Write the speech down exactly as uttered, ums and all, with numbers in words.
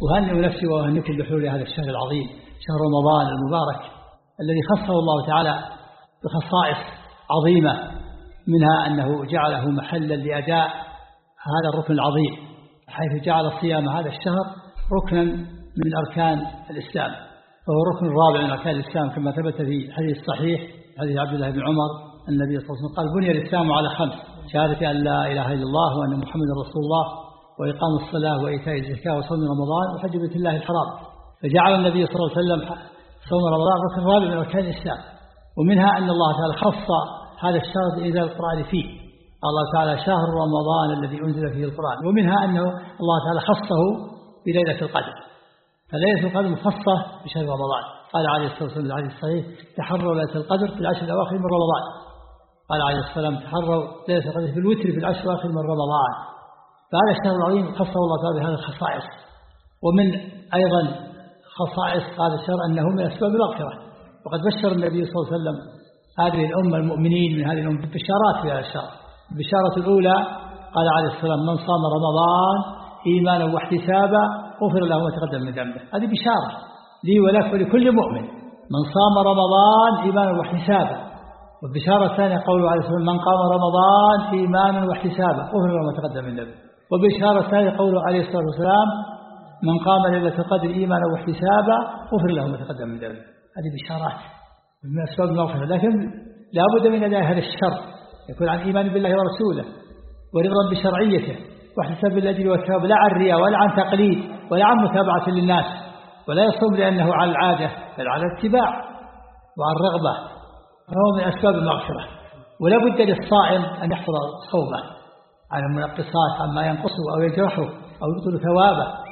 وهنئوا نفسي وأهنكم بحلول هذا الشهر العظيم، شهر رمضان المبارك الذي خصه الله تعالى بخصائص عظيمة، منها أنه جعله محلا لأداء هذا الركن العظيم، حيث جعل صيام هذا الشهر ركنا من أركان الإسلام، فهو الركن الرابع من أركان الإسلام كما ثبت في حديث صحيح حديث عبد الله بن عمر النبي صلى الله عليه وسلم قال: بني الإسلام على خمس: شهادة أن لا إله إلا الله وأن محمدا رسول الله وإقام الصلاة وإيتاء الزكاة وصوم رمضان وحج بيت الله الحرام. فجعل النبي صلى الله عليه وسلم صوم رمضان ركن رابع من أركان الإسلام. ومنها أن الله تعالى خص هذا الشهر بإنزال القرآن فيه، الله تعالى شهر رمضان الذي أنزل فيه القرآن. ومنها أنه الله تعالى خصه بليلة القدر، فليلة القدر مخصة بشهر رمضان. قال عليه الصلاة والسلام في الحديث الصحيح: تحروا ليلة القدر في العشر الأواخر من رمضان. قال عليه الصلاة والسلام: تحروا ليلة القدر في الوتر في العشر الأواخر من رمضان. فهذا الشهر العظيم خصه الله تعالى بهذه الخصائص. ومن أيضا خصائص هذا الشهر أنه من أسباب المغفرة، وقد بشر النبي صلى الله عليه وسلم هذه الأمة المؤمنين من هذه الأمة بالبشارات في هذا الشهر. البشارة الأولى قال عليه الصلاة والسلام: من صام رمضان إيمانا واحتسابا غفر له ما تقدم من ذنبه. هذه بشارة لي ولك ولكل مؤمن، من صام رمضان إيمانا واحتسابا. والبشارة الثانية قوله عليه الصلاة والسلام: من قام رمضان إيمانا واحتسابا غفر له ما تقدم من ذنبه. والبشارة الثانية قوله عليه الصلاة والسلام: من قام ليلة القدر إيمانا واحتسابا غفر له ما تقدم من ذنبه. هذه بشارات من أسباب المغفرة، لكن لا بد من أداء هذا الشر، يكون عن إيمان بالله ورسوله ورضا بشرعيته واحتساب الأجر والثواب، لا عن رياء ولا عن تقليد ولا عن متابعة للناس، ولا يصوم لأنه على العادة بل على الاتباع وعن رغبة، فهو من أسباب المغفرة. ولا بد للصائم أن يحفظ صومه عن المنقصات، عما ينقصه أو يجرحه أو يبطل ثوابه.